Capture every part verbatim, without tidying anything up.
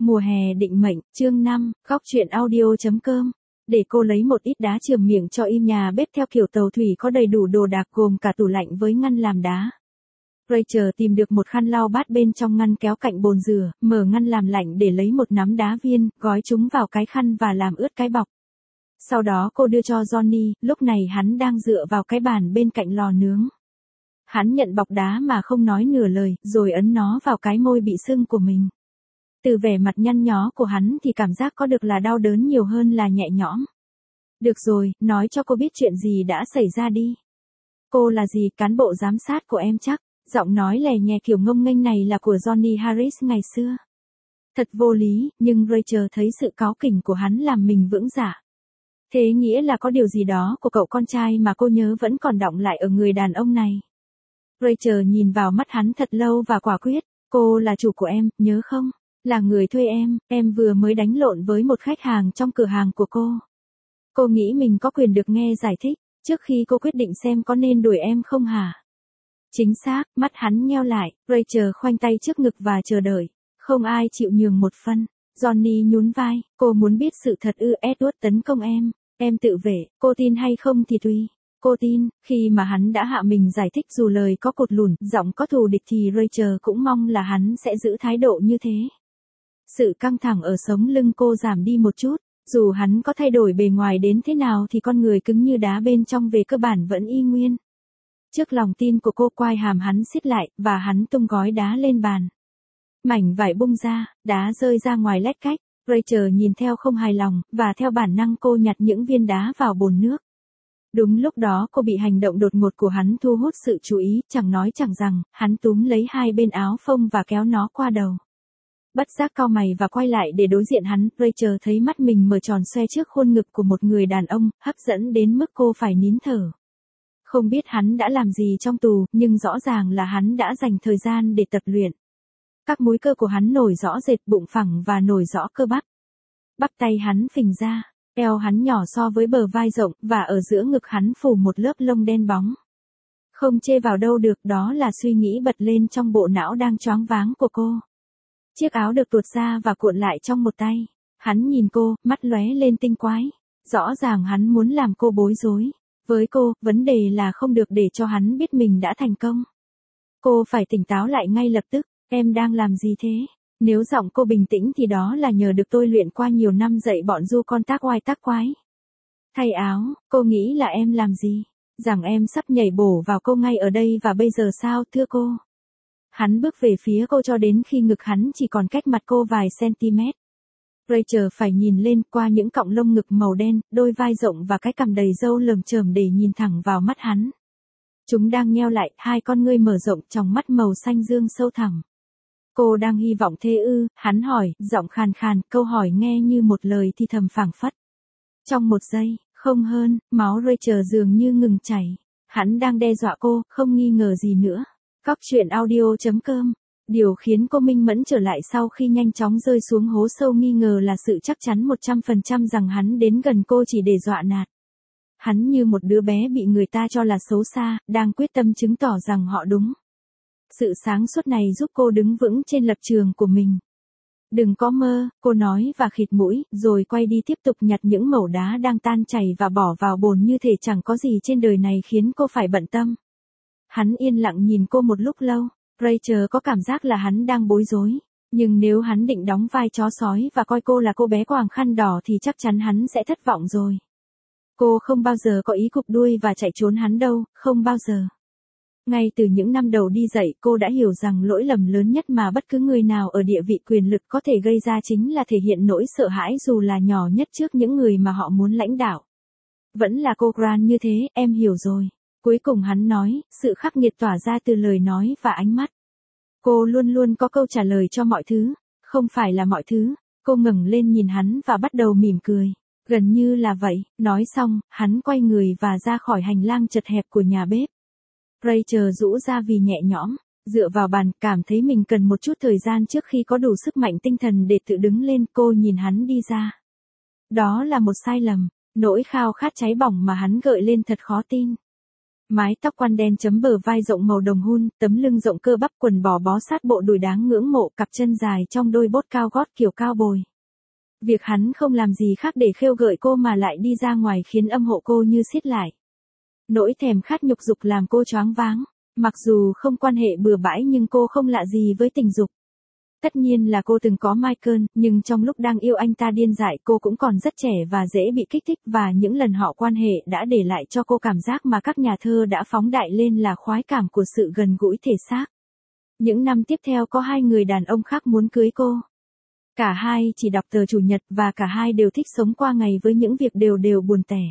Mùa hè định mệnh, chương năm, góc truyện audio.com. Để cô lấy một ít đá chườm miệng cho im nhà bếp theo kiểu tàu thủy có đầy đủ đồ đạc gồm cả tủ lạnh với ngăn làm đá. Rachel tìm được một khăn lau bát bên trong ngăn kéo cạnh bồn rửa, mở ngăn làm lạnh để lấy một nắm đá viên, gói chúng vào cái khăn và làm ướt cái bọc. Sau đó cô đưa cho Johnny, lúc này hắn đang dựa vào cái bàn bên cạnh lò nướng. Hắn nhận bọc đá mà không nói nửa lời, rồi ấn nó vào cái môi bị sưng của mình. Từ vẻ mặt nhăn nhó của hắn thì cảm giác có được là đau đớn nhiều hơn là nhẹ nhõm. Được rồi, nói cho cô biết chuyện gì đã xảy ra đi. Cô là gì, cán bộ giám sát của em chắc? Giọng nói lè nhè kiểu ngông nghênh này là của Johnny Harris ngày xưa. Thật vô lý, nhưng Rachel thấy sự cáu kỉnh của hắn làm mình vững dạ. Thế nghĩa là có điều gì đó của cậu con trai mà cô nhớ vẫn còn đọng lại ở người đàn ông này. Rachel nhìn vào mắt hắn thật lâu và quả quyết, cô là chủ của em, nhớ không? Là người thuê em, em vừa mới đánh lộn với một khách hàng trong cửa hàng của cô. Cô nghĩ mình có quyền được nghe giải thích, trước khi cô quyết định xem có nên đuổi em không hả? Chính xác, mắt hắn nheo lại, Rachel khoanh tay trước ngực và chờ đợi. Không ai chịu nhường một phân. Johnny nhún vai, cô muốn biết sự thật ư? Edward tấn công em, em tự vệ, cô tin hay không thì tùy. Cô tin, khi mà hắn đã hạ mình giải thích dù lời có cột lùn, giọng có thù địch thì Rachel cũng mong là hắn sẽ giữ thái độ như thế. Sự căng thẳng ở sống lưng cô giảm đi một chút, dù hắn có thay đổi bề ngoài đến thế nào thì con người cứng như đá bên trong về cơ bản vẫn y nguyên. Trước lòng tin của cô, quai hàm hắn siết lại, và hắn tung gói đá lên bàn. Mảnh vải bung ra, đá rơi ra ngoài lách cách, Rachel nhìn theo không hài lòng, và theo bản năng cô nhặt những viên đá vào bồn nước. Đúng lúc đó cô bị hành động đột ngột của hắn thu hút sự chú ý, chẳng nói chẳng rằng, hắn túm lấy hai bên áo phông và kéo nó qua đầu. Bất giác cau mày và quay lại để đối diện hắn, Rachel thấy mắt mình mở tròn xoe trước khuôn ngực của một người đàn ông, hấp dẫn đến mức cô phải nín thở. Không biết hắn đã làm gì trong tù, nhưng rõ ràng là hắn đã dành thời gian để tập luyện. Các múi cơ của hắn nổi rõ rệt, bụng phẳng và nổi rõ cơ bắp. Bắp tay hắn phình ra, eo hắn nhỏ so với bờ vai rộng, và ở giữa ngực hắn phủ một lớp lông đen bóng. Không chê vào đâu được, đó là suy nghĩ bật lên trong bộ não đang choáng váng của cô. Chiếc áo được tuột ra và cuộn lại trong một tay. Hắn nhìn cô, mắt lóe lên tinh quái. Rõ ràng hắn muốn làm cô bối rối. Với cô, vấn đề là không được để cho hắn biết mình đã thành công. Cô phải tỉnh táo lại ngay lập tức. Em đang làm gì thế? Nếu giọng cô bình tĩnh thì đó là nhờ được tôi luyện qua nhiều năm dạy bọn du con tác oai tác quái. Thay áo, cô nghĩ là em làm gì? Rằng em sắp nhảy bổ vào cô ngay ở đây và bây giờ sao, thưa cô? Hắn bước về phía cô cho đến khi ngực hắn chỉ còn cách mặt cô vài centimet. Rachel phải nhìn lên qua những cọng lông ngực màu đen, đôi vai rộng và cái cằm đầy râu lởm chởm để nhìn thẳng vào mắt hắn. Chúng đang nheo lại, hai con ngươi mở rộng, tròng mắt màu xanh dương sâu thẳm. Cô đang hy vọng thế ư? Hắn hỏi, giọng khàn khàn, câu hỏi nghe như một lời thì thầm phảng phất. Trong một giây, không hơn, máu Rachel dường như ngừng chảy. Hắn đang đe dọa cô, không nghi ngờ gì nữa. Góc truyện audio.com. Điều khiến cô minh mẫn trở lại sau khi nhanh chóng rơi xuống hố sâu nghi ngờ là sự chắc chắn một trăm phần trăm rằng hắn đến gần cô chỉ để dọa nạt. Hắn như một đứa bé bị người ta cho là xấu xa, đang quyết tâm chứng tỏ rằng họ đúng. Sự sáng suốt này giúp cô đứng vững trên lập trường của mình. Đừng có mơ, cô nói và khịt mũi, rồi quay đi tiếp tục nhặt những mẩu đá đang tan chảy và bỏ vào bồn như thể chẳng có gì trên đời này khiến cô phải bận tâm. Hắn yên lặng nhìn cô một lúc lâu, Rachel có cảm giác là hắn đang bối rối. Nhưng nếu hắn định đóng vai chó sói và coi cô là cô bé quàng khăn đỏ thì chắc chắn hắn sẽ thất vọng rồi. Cô không bao giờ có ý cụp đuôi và chạy trốn hắn đâu, không bao giờ. Ngay từ những năm đầu đi dạy cô đã hiểu rằng lỗi lầm lớn nhất mà bất cứ người nào ở địa vị quyền lực có thể gây ra chính là thể hiện nỗi sợ hãi dù là nhỏ nhất trước những người mà họ muốn lãnh đạo. Vẫn là cô Grant như thế, em hiểu rồi. Cuối cùng hắn nói, sự khắc nghiệt tỏa ra từ lời nói và ánh mắt. Cô luôn luôn có câu trả lời cho mọi thứ, không phải là mọi thứ. Cô ngẩng lên nhìn hắn và bắt đầu mỉm cười. Gần như là vậy, nói xong, hắn quay người và ra khỏi hành lang chật hẹp của nhà bếp. Rachel rũ ra vì nhẹ nhõm, dựa vào bàn, cảm thấy mình cần một chút thời gian trước khi có đủ sức mạnh tinh thần để tự đứng lên. Cô nhìn hắn đi ra. Đó là một sai lầm, nỗi khao khát cháy bỏng mà hắn gợi lên thật khó tin. Mái tóc quăn đen chấm bờ vai rộng màu đồng hun, tấm lưng rộng cơ bắp, quần bò bó sát bộ đùi đáng ngưỡng mộ, cặp chân dài trong đôi bốt cao gót kiểu cao bồi. Việc hắn không làm gì khác để khêu gợi cô mà lại đi ra ngoài khiến âm hộ cô như siết lại. Nỗi thèm khát nhục dục làm cô choáng váng. Mặc dù không quan hệ bừa bãi nhưng cô không lạ gì với tình dục. Tất nhiên là cô từng có Michael, nhưng trong lúc đang yêu anh ta điên dại cô cũng còn rất trẻ và dễ bị kích thích, và những lần họ quan hệ đã để lại cho cô cảm giác mà các nhà thơ đã phóng đại lên là khoái cảm của sự gần gũi thể xác. Những năm tiếp theo có hai người đàn ông khác muốn cưới cô. Cả hai chỉ đọc tờ Chủ nhật và cả hai đều thích sống qua ngày với những việc đều đều buồn tẻ.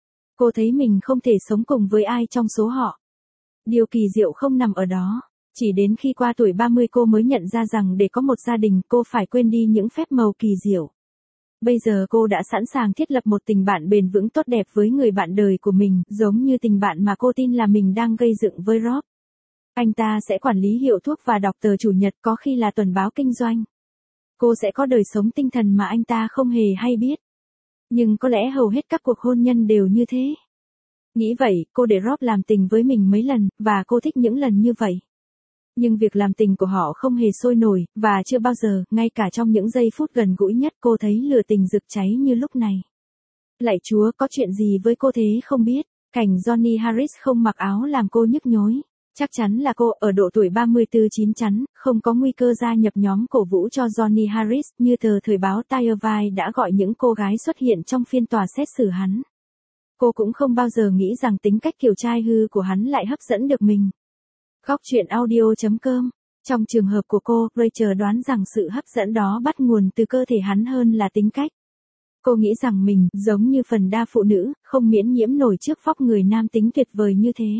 Cô thấy mình không thể sống cùng với ai trong số họ. Điều kỳ diệu không nằm ở đó. Chỉ đến khi qua tuổi ba mươi cô mới nhận ra rằng để có một gia đình cô phải quên đi những phép màu kỳ diệu. Bây giờ cô đã sẵn sàng thiết lập một tình bạn bền vững tốt đẹp với người bạn đời của mình, giống như tình bạn mà cô tin là mình đang gây dựng với Rob. Anh ta sẽ quản lý hiệu thuốc và đọc tờ Chủ nhật, có khi là tuần báo kinh doanh. Cô sẽ có đời sống tinh thần mà anh ta không hề hay biết. Nhưng có lẽ hầu hết các cuộc hôn nhân đều như thế. Nghĩ vậy, cô để Rob làm tình với mình mấy lần, và cô thích những lần như vậy. Nhưng việc làm tình của họ không hề sôi nổi, và chưa bao giờ, ngay cả trong những giây phút gần gũi nhất cô thấy lửa tình rực cháy như lúc này. Lạy Chúa, có chuyện gì với cô thế không biết? Cảnh Johnny Harris không mặc áo làm cô nhức nhối. Chắc chắn là cô, ở độ tuổi ba mươi tư chín chắn, không có nguy cơ gia nhập nhóm cổ vũ cho Johnny Harris, như tờ thời báo Tirevine đã gọi những cô gái xuất hiện trong phiên tòa xét xử hắn. Cô cũng không bao giờ nghĩ rằng tính cách kiểu trai hư của hắn lại hấp dẫn được mình. Góc truyện audio chấm com. Trong trường hợp của cô, Rachel đoán rằng sự hấp dẫn đó bắt nguồn từ cơ thể hắn hơn là tính cách. Cô nghĩ rằng mình, giống như phần đa phụ nữ, không miễn nhiễm nổi trước vóc người nam tính tuyệt vời như thế.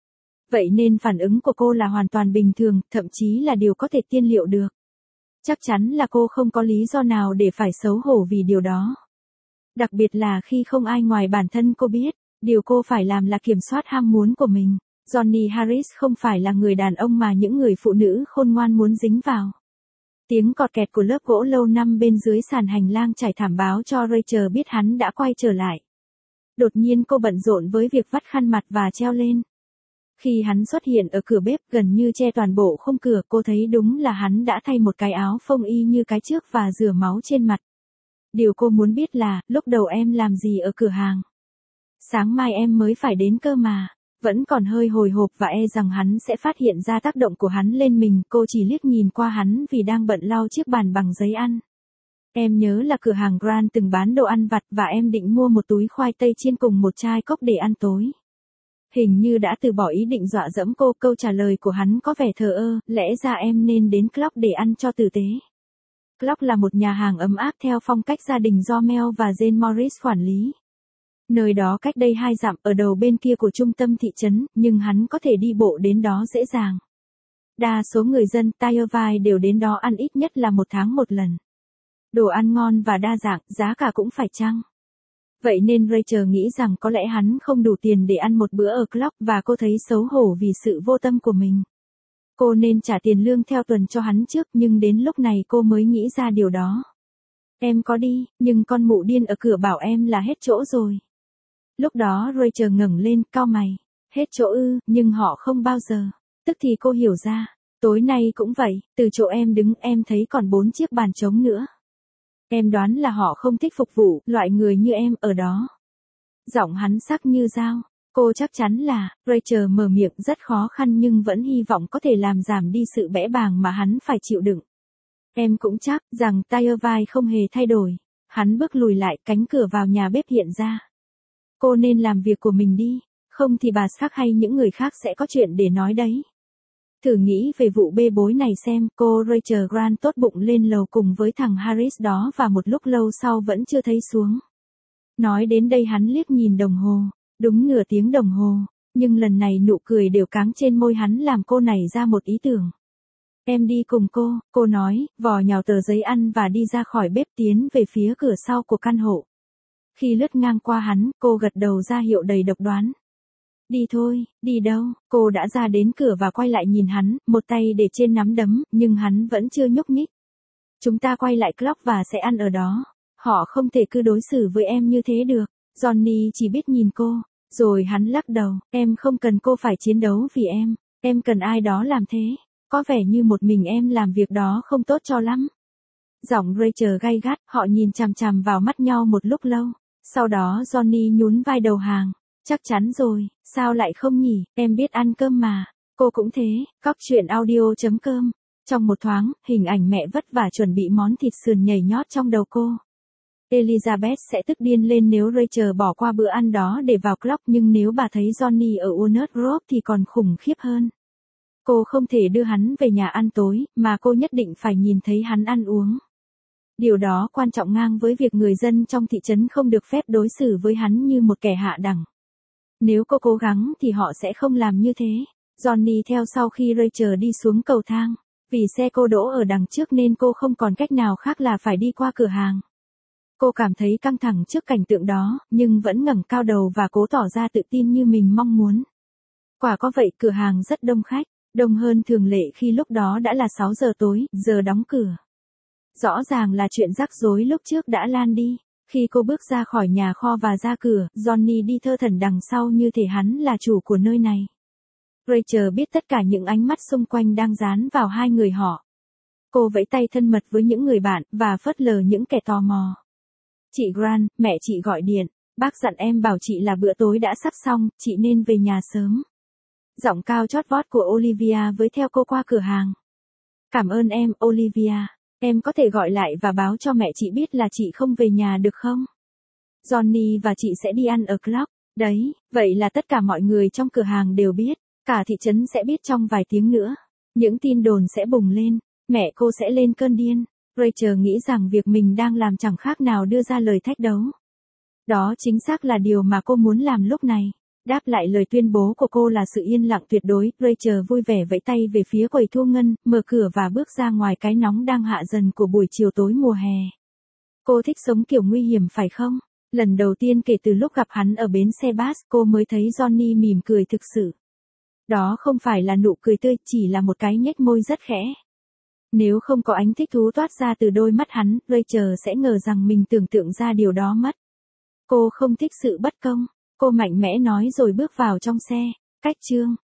Vậy nên phản ứng của cô là hoàn toàn bình thường, thậm chí là điều có thể tiên liệu được. Chắc chắn là cô không có lý do nào để phải xấu hổ vì điều đó. Đặc biệt là khi không ai ngoài bản thân cô biết, điều cô phải làm là kiểm soát ham muốn của mình. Johnny Harris không phải là người đàn ông mà những người phụ nữ khôn ngoan muốn dính vào. Tiếng cọt kẹt của lớp gỗ lâu năm bên dưới sàn hành lang trải thảm báo cho Rachel biết hắn đã quay trở lại. Đột nhiên cô bận rộn với việc vắt khăn mặt và treo lên. Khi hắn xuất hiện ở cửa bếp gần như che toàn bộ khung cửa, cô thấy đúng là hắn đã thay một cái áo phông y như cái trước và rửa máu trên mặt. Điều cô muốn biết là, lúc đầu em làm gì ở cửa hàng? Sáng mai em mới phải đến cơ mà. Vẫn còn hơi hồi hộp và e rằng hắn sẽ phát hiện ra tác động của hắn lên mình, cô chỉ liếc nhìn qua hắn vì đang bận lau chiếc bàn bằng giấy ăn. Em nhớ là cửa hàng Grant từng bán đồ ăn vặt và em định mua một túi khoai tây chiên cùng một chai cốc để ăn tối. Hình như đã từ bỏ ý định dọa dẫm cô, câu trả lời của hắn có vẻ thờ ơ, lẽ ra em nên đến Club để ăn cho tử tế. Club là một nhà hàng ấm áp theo phong cách gia đình do Mel và Jane Morris quản lý. Nơi đó cách đây hai dặm ở đầu bên kia của trung tâm thị trấn, nhưng hắn có thể đi bộ đến đó dễ dàng. Đa số người dân Tirevine đều đến đó ăn ít nhất là một tháng một lần. Đồ ăn ngon và đa dạng, giá cả cũng phải chăng. Vậy nên Rachel nghĩ rằng có lẽ hắn không đủ tiền để ăn một bữa ở club và cô thấy xấu hổ vì sự vô tâm của mình. Cô nên trả tiền lương theo tuần cho hắn trước, nhưng đến lúc này cô mới nghĩ ra điều đó. Em có đi, nhưng con mụ điên ở cửa bảo em là hết chỗ rồi. Lúc đó Rachel ngẩng lên, cau mày. Hết chỗ ư, nhưng họ không bao giờ. Tức thì cô hiểu ra. Tối nay cũng vậy, từ chỗ em đứng em thấy còn bốn chiếc bàn trống nữa. Em đoán là họ không thích phục vụ, loại người như em, ở đó. Giọng hắn sắc như dao. Cô chắc chắn là, Rachel mở miệng rất khó khăn nhưng vẫn hy vọng có thể làm giảm đi sự bẽ bàng mà hắn phải chịu đựng. Em cũng chắc rằng Tirevine không hề thay đổi. Hắn bước lùi lại, cánh cửa vào nhà bếp hiện ra. Cô nên làm việc của mình đi, không thì bà Stark hay những người khác sẽ có chuyện để nói đấy. Thử nghĩ về vụ bê bối này xem, cô Rachel Grant tốt bụng lên lầu cùng với thằng Harris đó và một lúc lâu sau vẫn chưa thấy xuống. Nói đến đây hắn liếc nhìn đồng hồ, đúng nửa tiếng đồng hồ, nhưng lần này nụ cười đều cáng trên môi hắn làm cô nảy ra một ý tưởng. Em đi cùng cô, cô nói, vò nhào tờ giấy ăn và đi ra khỏi bếp tiến về phía cửa sau của căn hộ. Khi lướt ngang qua hắn, cô gật đầu ra hiệu đầy độc đoán. Đi thôi, đi đâu? Cô đã ra đến cửa và quay lại nhìn hắn, một tay để trên nắm đấm, nhưng hắn vẫn chưa nhúc nhích. Chúng ta quay lại club và sẽ ăn ở đó. Họ không thể cứ đối xử với em như thế được. Johnny chỉ biết nhìn cô. Rồi hắn lắc đầu, em không cần cô phải chiến đấu vì em, em cần ai đó làm thế, có vẻ như một mình em làm việc đó không tốt cho lắm. Giọng Rachel gay gắt, họ nhìn chằm chằm vào mắt nhau một lúc lâu, sau đó Johnny nhún vai đầu hàng, chắc chắn rồi, sao lại không nhỉ, em biết ăn cơm mà, cô cũng thế, Cóc truyện audio chấm com. Trong một thoáng, hình ảnh mẹ vất vả chuẩn bị món thịt sườn nhảy nhót trong đầu cô. Elizabeth sẽ tức điên lên nếu Rachel bỏ qua bữa ăn đó để vào Clock, nhưng nếu bà thấy Johnny ở Walnut Grove thì còn khủng khiếp hơn. Cô không thể đưa hắn về nhà ăn tối, mà cô nhất định phải nhìn thấy hắn ăn uống. Điều đó quan trọng ngang với việc người dân trong thị trấn không được phép đối xử với hắn như một kẻ hạ đẳng. Nếu cô cố gắng thì họ sẽ không làm như thế. Johnny theo sau khi Rachel đi xuống cầu thang. Vì xe cô đỗ ở đằng trước nên cô không còn cách nào khác là phải đi qua cửa hàng. Cô cảm thấy căng thẳng trước cảnh tượng đó, nhưng vẫn ngẩng cao đầu và cố tỏ ra tự tin như mình mong muốn. Quả có vậy, cửa hàng rất đông khách, đông hơn thường lệ khi lúc đó đã là sáu giờ tối, giờ đóng cửa. Rõ ràng là chuyện rắc rối lúc trước đã lan đi. Khi cô bước ra khỏi nhà kho và ra cửa, Johnny đi thơ thẩn đằng sau như thể hắn là chủ của nơi này. Rachel biết tất cả những ánh mắt xung quanh đang dán vào hai người họ. Cô vẫy tay thân mật với những người bạn, và phớt lờ những kẻ tò mò. Chị Grant, mẹ chị gọi điện. Bác dặn em bảo chị là bữa tối đã sắp xong, chị nên về nhà sớm. Giọng cao chót vót của Olivia với theo cô qua cửa hàng. Cảm ơn em, Olivia. Em có thể gọi lại và báo cho mẹ chị biết là chị không về nhà được không? Johnny và chị sẽ đi ăn ở Clock. Đấy, vậy là tất cả mọi người trong cửa hàng đều biết. Cả thị trấn sẽ biết trong vài tiếng nữa. Những tin đồn sẽ bùng lên. Mẹ cô sẽ lên cơn điên. Rachel nghĩ rằng việc mình đang làm chẳng khác nào đưa ra lời thách đấu. Đó chính xác là điều mà cô muốn làm lúc này. Đáp lại lời tuyên bố của cô là sự yên lặng tuyệt đối. Rachel vui vẻ vẫy tay về phía quầy thu ngân, mở cửa và bước ra ngoài cái nóng đang hạ dần của buổi chiều tối mùa hè. Cô thích sống kiểu nguy hiểm phải không? Lần đầu tiên kể từ lúc gặp hắn ở bến xe bus, cô mới thấy Johnny mỉm cười thực sự. Đó không phải là nụ cười tươi, chỉ là một cái nhếch môi rất khẽ. Nếu không có ánh thích thú toát ra từ đôi mắt hắn, Rachel sẽ ngờ rằng mình tưởng tượng ra điều đó mất. Cô không thích sự bất công. Cô mạnh mẽ nói rồi bước vào trong xe. Cách chương